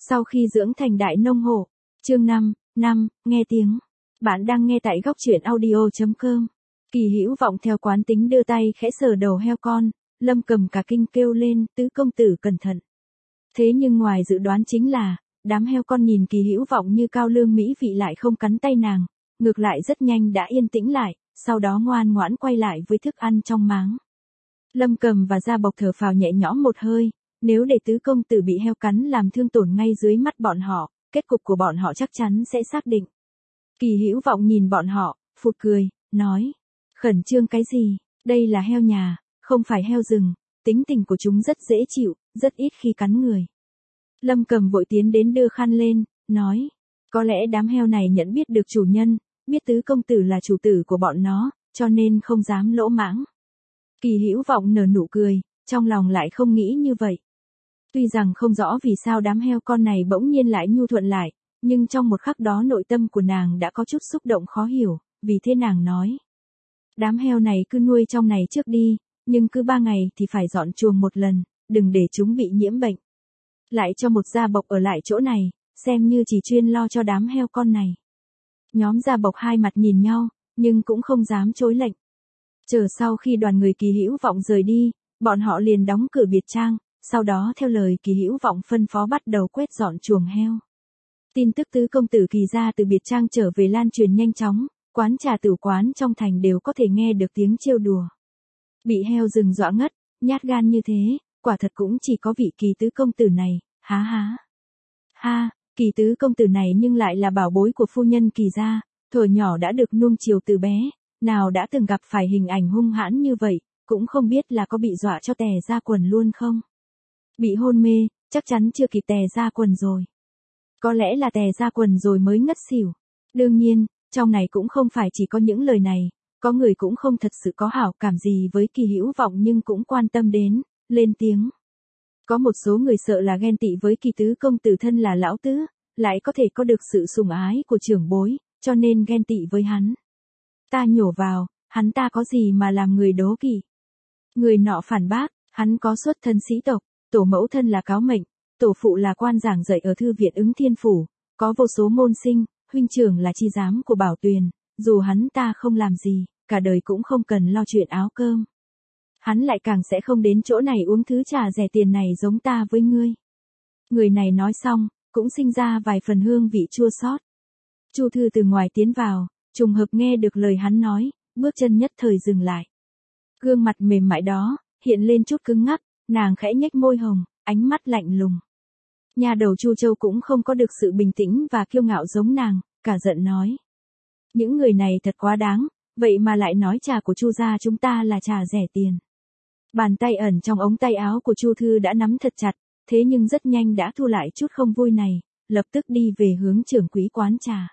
Sau khi dưỡng thành đại nông hộ. Chương 5, nghe tiếng. Bạn đang nghe tại góc truyện audio.com. Kỳ Hữu Vọng theo quán tính đưa tay khẽ sờ đầu heo con, Lâm Cầm cả kinh kêu lên, tứ công tử cẩn thận. Thế nhưng ngoài dự đoán chính là, đám heo con nhìn Kỳ Hữu Vọng như cao lương mỹ vị lại không cắn tay nàng, ngược lại rất nhanh đã yên tĩnh lại, sau đó ngoan ngoãn quay lại với thức ăn trong máng. Lâm Cầm và Gia Bộc thở phào nhẹ nhõm một hơi, nếu để tứ công tử bị heo cắn làm thương tổn ngay dưới mắt bọn họ, kết cục của bọn họ chắc chắn sẽ xác định. Kỳ Hữu Vọng nhìn bọn họ, phụt cười, nói, khẩn trương cái gì, đây là heo nhà, không phải heo rừng, tính tình của chúng rất dễ chịu, rất ít khi cắn người. Lâm Cầm vội tiến đến đưa khăn lên, nói, có lẽ đám heo này nhận biết được chủ nhân, biết tứ công tử là chủ tử của bọn nó, cho nên không dám lỗ mãng. Kỳ Hữu Vọng nở nụ cười, trong lòng lại không nghĩ như vậy. Tuy rằng không rõ vì sao đám heo con này bỗng nhiên lại nhu thuận lại, nhưng trong một khắc đó nội tâm của nàng đã có chút xúc động khó hiểu, vì thế nàng nói. Đám heo này cứ nuôi trong này trước đi, nhưng cứ 3 ngày thì phải dọn chuồng một lần, đừng để chúng bị nhiễm bệnh. Lại cho một Gia Bộc ở lại chỗ này, xem như chỉ chuyên lo cho đám heo con này. Nhóm Gia Bộc hai mặt nhìn nhau, nhưng cũng không dám chối lệnh. Chờ sau khi đoàn người Kỳ Hữu Vọng rời đi, bọn họ liền đóng cửa biệt trang, sau đó theo lời Kỳ Hữu Vọng phân phó bắt đầu quét dọn chuồng heo. Tin tức tứ công tử Kỳ gia từ biệt trang trở về lan truyền nhanh chóng, quán trà tử quán trong thành đều có thể nghe được tiếng trêu đùa. Bị heo rừng dọa ngất, nhát gan như thế, quả thật cũng chỉ có vị Kỳ tứ công tử này, há há. Ha, Kỳ tứ công tử này nhưng lại là bảo bối của phu nhân Kỳ gia, thuở nhỏ đã được nuông chiều từ bé, nào đã từng gặp phải hình ảnh hung hãn như vậy, cũng không biết là có bị dọa cho tè ra quần luôn không. Bị hôn mê, chắc chắn chưa kịp tè ra quần rồi. Có lẽ là tè ra quần rồi mới ngất xỉu. Đương nhiên, trong này cũng không phải chỉ có những lời này, có người cũng không thật sự có hảo cảm gì với Kỳ Hữu Vọng nhưng cũng quan tâm đến, lên tiếng. Có một số người sợ là ghen tị với Kỳ tứ công tử thân là lão tứ, lại có thể có được sự sủng ái của trưởng bối, cho nên ghen tị với hắn. Ta nhổ vào, hắn ta có gì mà làm người đố kỵ. Người nọ phản bác, hắn có xuất thân sĩ tộc, tổ mẫu thân là cáo mệnh, tổ phụ là quan giảng dạy ở thư viện Ứng Thiên Phủ, có vô số môn sinh, huynh trưởng là chi giám của Bảo Tuyền, dù hắn ta không làm gì, cả đời cũng không cần lo chuyện áo cơm. Hắn lại càng sẽ không đến chỗ này uống thứ trà rẻ tiền này giống ta với ngươi. Người này nói xong, cũng sinh ra vài phần hương vị chua xót. Chu Thư từ ngoài tiến vào, trùng hợp nghe được lời hắn nói, bước chân nhất thời dừng lại. Gương mặt mềm mại đó, hiện lên chút cứng ngắc, nàng khẽ nhếch môi hồng, ánh mắt lạnh lùng. Nhà đầu Chu Châu cũng không có được sự bình tĩnh và kiêu ngạo giống nàng, cả giận nói. Những người này thật quá đáng, vậy mà lại nói trà của Chu gia chúng ta là trà rẻ tiền. Bàn tay ẩn trong ống tay áo của Chu Thư đã nắm thật chặt, thế nhưng rất nhanh đã thu lại chút không vui này, lập tức đi về hướng trưởng quỹ quán trà.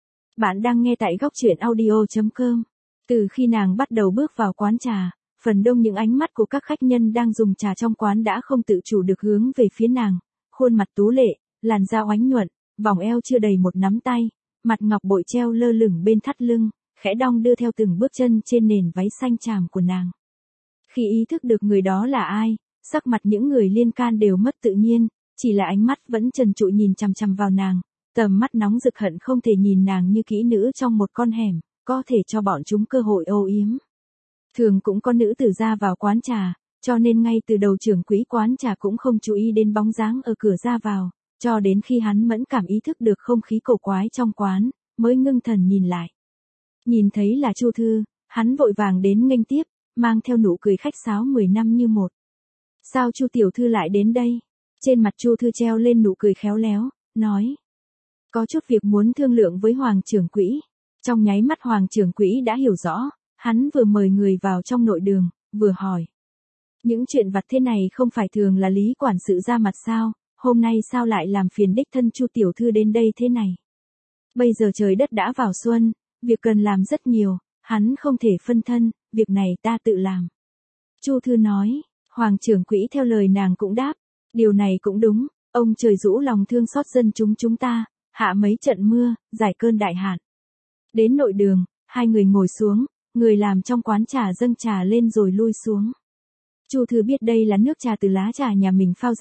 Bạn đang nghe tại góc truyện audio.com. Từ khi nàng bắt đầu bước vào quán trà, phần đông những ánh mắt của các khách nhân đang dùng trà trong quán đã không tự chủ được hướng về phía nàng, khuôn mặt tú lệ, làn da oánh nhuận, vòng eo chưa đầy một nắm tay, mặt ngọc bội treo lơ lửng bên thắt lưng, khẽ đong đưa theo từng bước chân trên nền váy xanh tràm của nàng. Khi ý thức được người đó là ai, sắc mặt những người liên can đều mất tự nhiên, chỉ là ánh mắt vẫn trần trụi nhìn chằm chằm vào nàng, tầm mắt nóng rực hận không thể nhìn nàng như kỹ nữ trong một con hẻm, có thể cho bọn chúng cơ hội âu yếm. Thường cũng có nữ tử ra vào quán trà, cho nên ngay từ đầu trưởng quỹ quán trà cũng không chú ý đến bóng dáng ở cửa ra vào, cho đến khi hắn mẫn cảm ý thức được không khí cổ quái trong quán, mới ngưng thần nhìn lại. Nhìn thấy là Chu Thư, hắn vội vàng đến nghênh tiếp, mang theo nụ cười khách sáo 10 năm như một. Sao Chu tiểu thư lại đến đây? Trên mặt Chu Thư treo lên nụ cười khéo léo, nói. Có chút việc muốn thương lượng với Hoàng trưởng quỹ. Trong nháy mắt Hoàng trưởng quỹ đã hiểu rõ, hắn vừa mời người vào trong nội đường, vừa hỏi. Những chuyện vặt thế này không phải thường là Lý quản sự ra mặt sao, hôm nay sao lại làm phiền đích thân Chu tiểu thư đến đây thế này? Bây giờ trời đất đã vào xuân, việc cần làm rất nhiều, hắn không thể phân thân, việc này ta tự làm. Chu Thư nói, Hoàng trưởng quỹ theo lời nàng cũng đáp, điều này cũng đúng, ông trời rũ lòng thương xót dân chúng ta, hạ mấy trận mưa, giải cơn đại hạn. Đến nội đường, hai người ngồi xuống, người làm trong quán trà dâng trà lên rồi lui xuống. Chu Thư biết đây là nước trà từ lá trà nhà mình phao ra,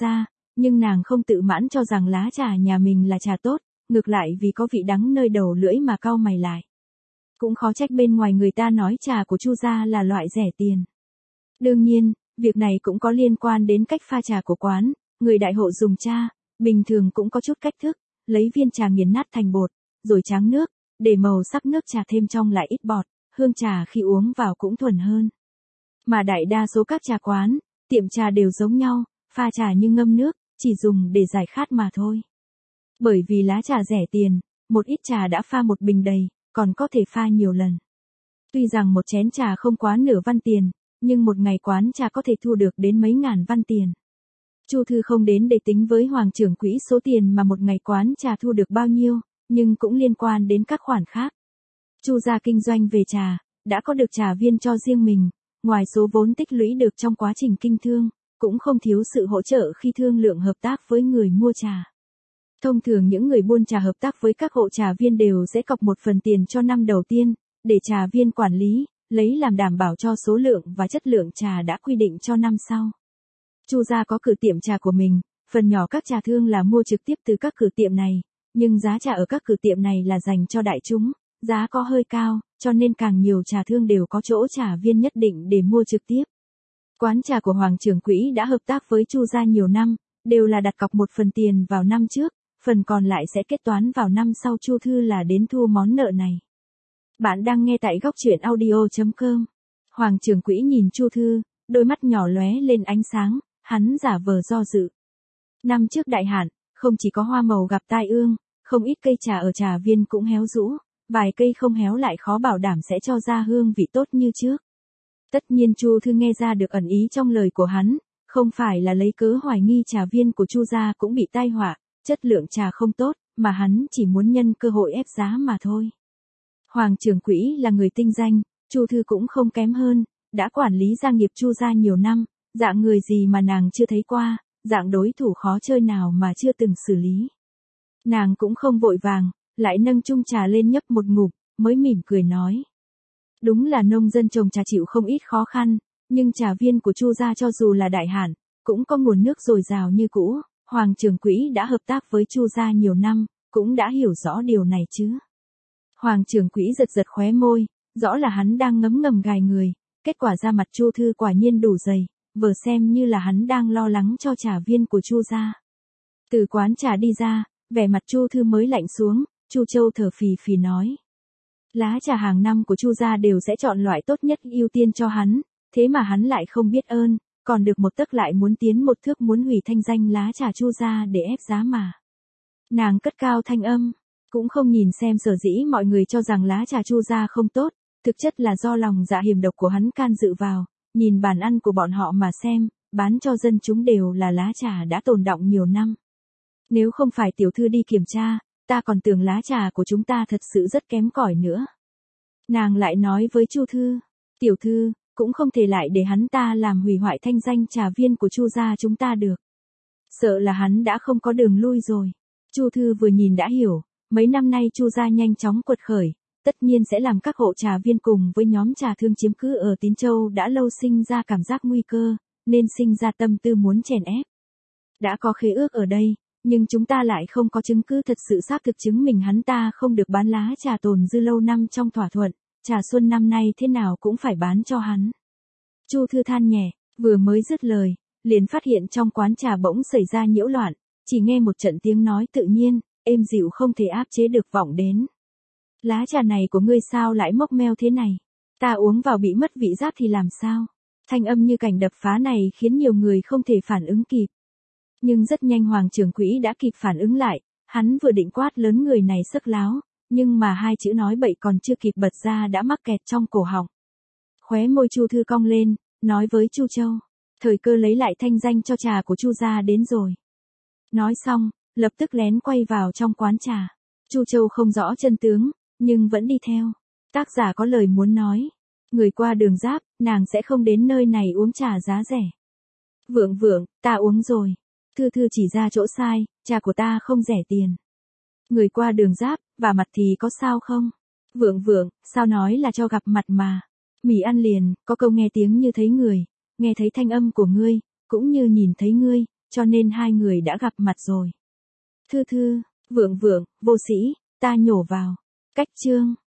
nhưng nàng không tự mãn cho rằng lá trà nhà mình là trà tốt, ngược lại vì có vị đắng nơi đầu lưỡi mà cau mày lại. Cũng khó trách bên ngoài người ta nói trà của Chu gia là loại rẻ tiền. Đương nhiên, việc này cũng có liên quan đến cách pha trà của quán, người đại hộ dùng trà, bình thường cũng có chút cách thức, lấy viên trà nghiền nát thành bột, rồi tráng nước, để màu sắc nước trà thêm trong lại ít bọt, hương trà khi uống vào cũng thuần hơn. Mà đại đa số các trà quán, tiệm trà đều giống nhau, pha trà như ngâm nước, chỉ dùng để giải khát mà thôi. Bởi vì lá trà rẻ tiền, một ít trà đã pha một bình đầy, còn có thể pha nhiều lần. Tuy rằng một chén trà không quá nửa văn tiền, nhưng một ngày quán trà có thể thu được đến mấy ngàn văn tiền. Chu Thư không đến để tính với Hoàng trưởng quỹ số tiền mà một ngày quán trà thu được bao nhiêu, nhưng cũng liên quan đến các khoản khác. Chu gia kinh doanh về trà, đã có được trà viên cho riêng mình, ngoài số vốn tích lũy được trong quá trình kinh thương, cũng không thiếu sự hỗ trợ khi thương lượng hợp tác với người mua trà. Thông thường những người buôn trà hợp tác với các hộ trà viên đều sẽ cọc một phần tiền cho năm đầu tiên, để trà viên quản lý, lấy làm đảm bảo cho số lượng và chất lượng trà đã quy định cho năm sau. Chu gia có cửa tiệm trà của mình, phần nhỏ các trà thương là mua trực tiếp từ các cửa tiệm này, nhưng giá trà ở các cửa tiệm này là dành cho đại chúng, giá có hơi cao, cho nên càng nhiều trà thương đều có chỗ trà viên nhất định để mua trực tiếp. Quán trà của Hoàng trưởng quỹ đã hợp tác với Chu gia nhiều năm, đều là đặt cọc một phần tiền vào năm trước, phần còn lại sẽ kết toán vào năm sau. Chu Thư là đến thu món nợ này. Bạn đang nghe tại góc truyện audio.com. Hoàng trưởng quỹ nhìn Chu Thư, đôi mắt nhỏ lóe lên ánh sáng, hắn giả vờ do dự. Năm trước đại hạn, không chỉ có hoa màu gặp tai ương, không ít cây trà ở trà viên cũng héo rũ, vài cây không héo lại khó bảo đảm sẽ cho ra hương vị tốt như trước. Tất nhiên Chu Thư nghe ra được ẩn ý trong lời của hắn, không phải là lấy cớ hoài nghi trà viên của Chu gia cũng bị tai họa, chất lượng trà không tốt, mà hắn chỉ muốn nhân cơ hội ép giá mà thôi. Hoàng trưởng quỹ là người tinh danh, Chu Thư cũng không kém hơn, đã quản lý gia nghiệp Chu gia nhiều năm, dạng người gì mà nàng chưa thấy qua, dạng đối thủ khó chơi nào mà chưa từng xử lý. Nàng cũng không vội vàng, lại nâng chung trà lên nhấp một ngụm, mới mỉm cười nói. Đúng là nông dân trồng trà chịu không ít khó khăn, nhưng trà viên của Chu gia cho dù là đại hạn, cũng có nguồn nước dồi dào như cũ. Hoàng trưởng quỹ đã hợp tác với Chu gia nhiều năm, cũng đã hiểu rõ điều này chứ. Hoàng trưởng quỹ giật giật khóe môi, rõ là hắn đang ngấm ngầm gài người, kết quả ra mặt Chu Thư quả nhiên đủ dày, vừa xem như là hắn đang lo lắng cho trà viên của Chu gia. Từ quán trà đi ra, vẻ mặt Chu Thư mới lạnh xuống, Chu Châu thở phì phì nói. Lá trà hàng năm của Chu gia đều sẽ chọn loại tốt nhất ưu tiên cho hắn, thế mà hắn lại không biết ơn, còn được một tấc lại muốn tiến một thước, muốn hủy thanh danh lá trà Chu gia để ép giá mà. Nàng cất cao thanh âm, cũng không nhìn xem sở dĩ mọi người cho rằng lá trà Chu gia không tốt, thực chất là do lòng dạ hiểm độc của hắn can dự vào, nhìn bàn ăn của bọn họ mà xem, bán cho dân chúng đều là lá trà đã tồn đọng nhiều năm. Nếu không phải tiểu thư đi kiểm tra, ta còn tưởng lá trà của chúng ta thật sự rất kém cỏi nữa. Nàng lại nói với Chu Thư, tiểu thư, cũng không thể lại để hắn ta làm hủy hoại thanh danh trà viên của Chu gia chúng ta được. Sợ là hắn đã không có đường lui rồi. Chu Thư vừa nhìn đã hiểu, mấy năm nay Chu gia nhanh chóng quật khởi, tất nhiên sẽ làm các hộ trà viên cùng với nhóm trà thương chiếm cứ ở Tín Châu đã lâu sinh ra cảm giác nguy cơ, nên sinh ra tâm tư muốn chèn ép. Đã có khế ước ở đây, nhưng chúng ta lại không có chứng cứ thật sự xác thực chứng minh hắn ta không được bán lá trà tồn dư lâu năm trong thỏa thuận, trà xuân năm nay thế nào cũng phải bán cho hắn. Chu Thư than nhẹ, vừa mới dứt lời, liền phát hiện trong quán trà bỗng xảy ra nhiễu loạn, chỉ nghe một trận tiếng nói tự nhiên, êm dịu không thể áp chế được vọng đến. Lá trà này của ngươi sao lại mốc meo thế này? Ta uống vào bị mất vị giác thì làm sao? Thanh âm như cảnh đập phá này khiến nhiều người không thể phản ứng kịp. Nhưng rất nhanh Hoàng trưởng quỹ đã kịp phản ứng lại, hắn vừa định quát lớn người này sức láo, nhưng mà hai chữ nói bậy còn chưa kịp bật ra đã mắc kẹt trong cổ họng. Khóe môi Chu Thư cong lên, nói với Chu Châu, thời cơ lấy lại thanh danh cho trà của Chu gia đến rồi. Nói xong, lập tức lén quay vào trong quán trà. Chu Châu không rõ chân tướng, nhưng vẫn đi theo. Tác giả có lời muốn nói, người qua đường giáp, nàng sẽ không đến nơi này uống trà giá rẻ. Vượng vượng, ta uống rồi. Thư Thư chỉ ra chỗ sai, trà của ta không rẻ tiền. Người qua đường giáp, và mặt thì có sao không? Vượng vượng, sao nói là cho gặp mặt mà. Mỉ ăn liền, có câu nghe tiếng như thấy người, nghe thấy thanh âm của ngươi, cũng như nhìn thấy ngươi, cho nên hai người đã gặp mặt rồi. Thư thư, vượng vượng, vô sĩ, ta nhổ vào. Cách chương.